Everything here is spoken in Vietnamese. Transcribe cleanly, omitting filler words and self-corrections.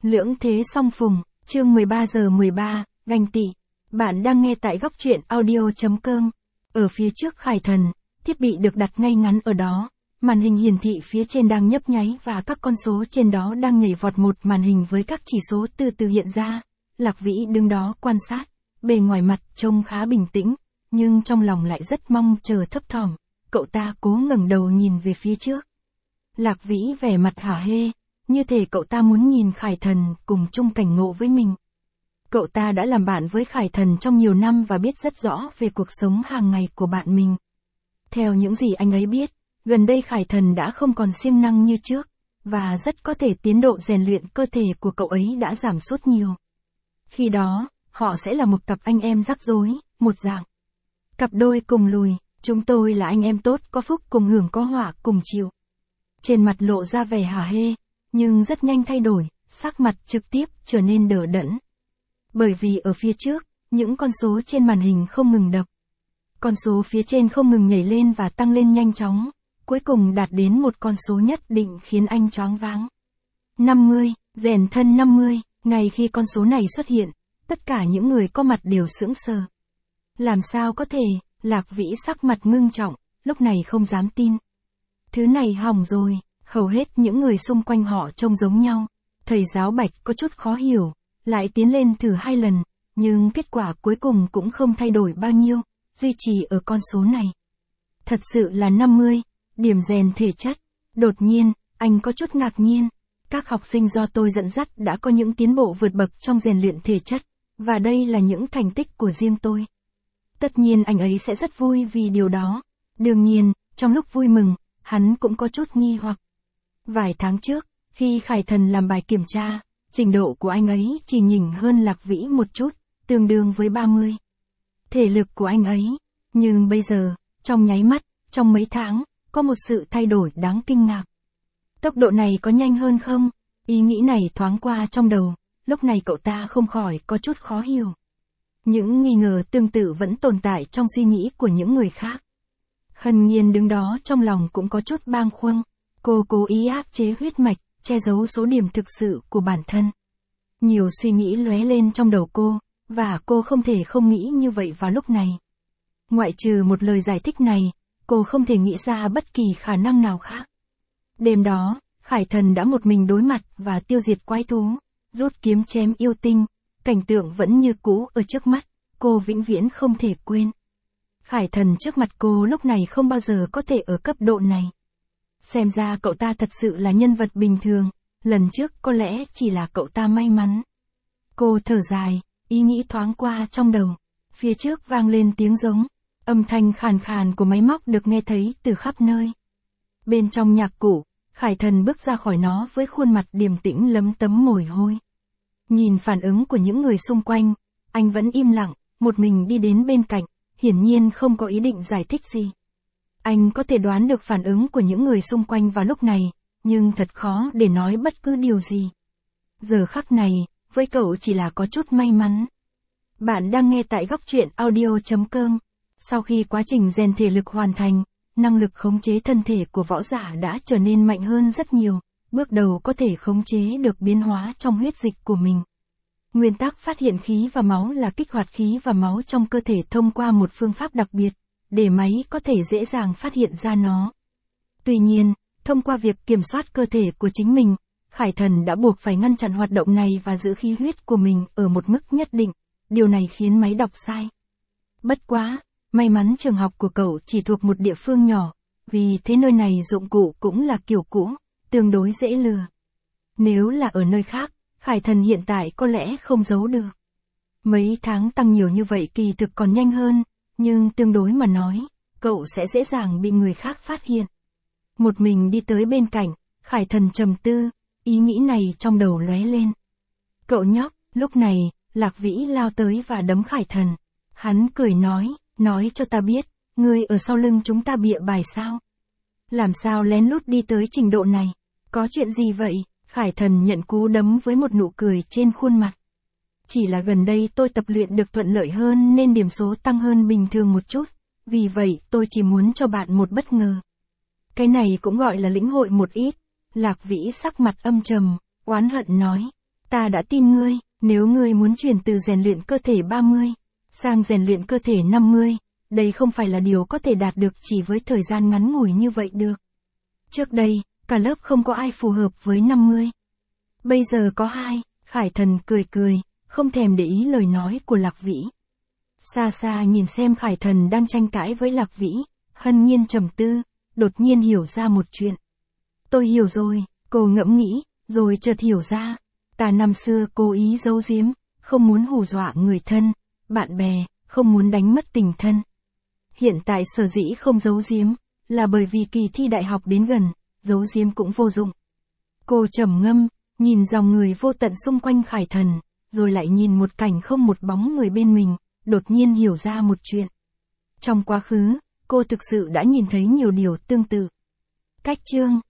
Lưỡng thế song phùng, chương 13:13, ganh tị. Bạn đang nghe tại góc truyện audio.com. Ở phía trước Khải Thần, thiết bị được đặt ngay ngắn ở đó. Màn hình hiển thị phía trên đang nhấp nháy và các con số trên đó đang nhảy vọt, một màn hình với các chỉ số từ từ hiện ra. Lạc Vĩ đứng đó quan sát, bề ngoài mặt trông khá bình tĩnh, nhưng trong lòng lại rất mong chờ thấp thỏm. Cậu ta cố ngẩng đầu nhìn về phía trước. Lạc Vĩ vẻ mặt hả hê, như thể cậu ta muốn nhìn Khải Thần cùng chung cảnh ngộ với mình. Cậu ta đã làm bạn với Khải Thần trong nhiều năm và biết rất rõ về cuộc sống hàng ngày của bạn mình. Theo những gì anh ấy biết, gần đây Khải Thần đã không còn siêng năng như trước, và rất có thể tiến độ rèn luyện cơ thể của cậu ấy đã giảm sút nhiều. Khi đó, họ sẽ là một cặp anh em rắc rối, một dạng. Cặp đôi cùng lùi, chúng tôi là anh em tốt, có phúc cùng hưởng, có họa cùng chịu. Trên mặt lộ ra vẻ hả hê, nhưng rất nhanh thay đổi, sắc mặt trực tiếp trở nên đờ đẫn. Bởi vì ở phía trước, những con số trên màn hình không ngừng đập. Con số phía trên không ngừng nhảy lên và tăng lên nhanh chóng, cuối cùng đạt đến một con số nhất định khiến anh choáng váng. 50, rèn thân 50, ngay khi con số này xuất hiện, tất cả những người có mặt đều sững sờ. Làm sao có thể, Lạc Vĩ sắc mặt ngưng trọng, lúc này không dám tin. Thứ này hỏng rồi, hầu hết những người xung quanh họ trông giống nhau. Thầy giáo Bạch có chút khó hiểu, lại tiến lên thử 2 lần, nhưng kết quả cuối cùng cũng không thay đổi bao nhiêu, duy trì ở con số này. Thật sự là 50, điểm rèn thể chất. Đột nhiên, anh có chút ngạc nhiên. Các học sinh do tôi dẫn dắt đã có những tiến bộ vượt bậc trong rèn luyện thể chất, và đây là những thành tích của riêng tôi. Tất nhiên anh ấy sẽ rất vui vì điều đó. Đương nhiên, trong lúc vui mừng, hắn cũng có chút nghi hoặc. Vài tháng trước, khi Khải Thần làm bài kiểm tra, trình độ của anh ấy chỉ nhỉnh hơn Lạc Vĩ một chút, tương đương với 30. Thể lực của anh ấy, nhưng bây giờ, trong nháy mắt, trong mấy tháng, có một sự thay đổi đáng kinh ngạc. Tốc độ này có nhanh hơn không? Ý nghĩ này thoáng qua trong đầu, lúc này cậu ta không khỏi có chút khó hiểu. Những nghi ngờ tương tự vẫn tồn tại trong suy nghĩ của những người khác. Hân Nhiên đứng đó trong lòng cũng có chút bâng khuâng. Cô cố ý áp chế huyết mạch, che giấu số điểm thực sự của bản thân. Nhiều suy nghĩ lóe lên trong đầu cô, và cô không thể không nghĩ như vậy vào lúc này. Ngoại trừ một lời giải thích này, cô không thể nghĩ ra bất kỳ khả năng nào khác. Đêm đó, Khải Thần đã một mình đối mặt và tiêu diệt quái thú, rút kiếm chém yêu tinh, cảnh tượng vẫn như cũ ở trước mắt, cô vĩnh viễn không thể quên. Khải Thần trước mặt cô lúc này không bao giờ có thể ở cấp độ này. Xem ra cậu ta thật sự là nhân vật bình thường, lần trước có lẽ chỉ là cậu ta may mắn. Cô thở dài, ý nghĩ thoáng qua trong đầu. Phía trước vang lên tiếng giống, âm thanh khàn khàn của máy móc được nghe thấy từ khắp nơi. Bên trong nhạc cụ, Khải Thần bước ra khỏi nó với khuôn mặt điềm tĩnh lấm tấm mồ hôi. Nhìn phản ứng của những người xung quanh, anh vẫn im lặng, một mình đi đến bên cạnh, hiển nhiên không có ý định giải thích gì. Anh có thể đoán được phản ứng của những người xung quanh vào lúc này, nhưng thật khó để nói bất cứ điều gì. Giờ khắc này, với cậu chỉ là có chút may mắn. Bạn đang nghe tại góc truyện audio.com. Sau khi quá trình rèn thể lực hoàn thành, năng lực khống chế thân thể của võ giả đã trở nên mạnh hơn rất nhiều, bước đầu có thể khống chế được biến hóa trong huyết dịch của mình. Nguyên tắc phát hiện khí và máu là kích hoạt khí và máu trong cơ thể thông qua một phương pháp đặc biệt, để máy có thể dễ dàng phát hiện ra nó. Tuy nhiên, thông qua việc kiểm soát cơ thể của chính mình, Khải Thần đã buộc phải ngăn chặn hoạt động này và giữ khí huyết của mình ở một mức nhất định, điều này khiến máy đọc sai. Bất quá, may mắn trường học của cậu chỉ thuộc một địa phương nhỏ, vì thế nơi này dụng cụ cũng là kiểu cũ, tương đối dễ lừa. Nếu là ở nơi khác, Khải Thần hiện tại có lẽ không giấu được. Mấy tháng tăng nhiều như vậy kỳ thực còn nhanh hơn, nhưng tương đối mà nói, cậu sẽ dễ dàng bị người khác phát hiện. Một mình đi tới bên cạnh, Khải Thần trầm tư, ý nghĩ này trong đầu lóe lên. Cậu nhóc, lúc này, Lạc Vĩ lao tới và đấm Khải Thần. Hắn cười nói cho ta biết, ngươi ở sau lưng chúng ta bịa bài sao? Làm sao lén lút đi tới trình độ này? Có chuyện gì vậy? Khải Thần nhận cú đấm với một nụ cười trên khuôn mặt. Chỉ là gần đây tôi tập luyện được thuận lợi hơn nên điểm số tăng hơn bình thường một chút, vì vậy tôi chỉ muốn cho bạn một bất ngờ. Cái này cũng gọi là lĩnh hội một ít. Lạc Vĩ sắc mặt âm trầm, oán hận nói. Ta đã tin ngươi, nếu ngươi muốn chuyển từ rèn luyện cơ thể 30 sang rèn luyện cơ thể 50, đây không phải là điều có thể đạt được chỉ với thời gian ngắn ngủi như vậy được. Trước đây, cả lớp không có ai phù hợp với 50. Bây giờ có 2, Khải Thần cười cười, không thèm để ý lời nói của Lạc Vĩ. Xa xa nhìn xem Khải Thần đang tranh cãi với Lạc Vĩ, Hân Nhiên trầm tư, đột nhiên hiểu ra một chuyện. Tôi hiểu rồi, cô ngẫm nghĩ, rồi chợt hiểu ra. Ta năm xưa cố ý giấu giếm, không muốn hù dọa người thân, bạn bè, không muốn đánh mất tình thân. Hiện tại sở dĩ không giấu giếm, là bởi vì kỳ thi đại học đến gần, giấu giếm cũng vô dụng. Cô trầm ngâm, nhìn dòng người vô tận xung quanh Khải Thần, rồi lại nhìn một cảnh không một bóng người bên mình, đột nhiên hiểu ra một chuyện. Trong quá khứ, cô thực sự đã nhìn thấy nhiều điều tương tự. Cách chương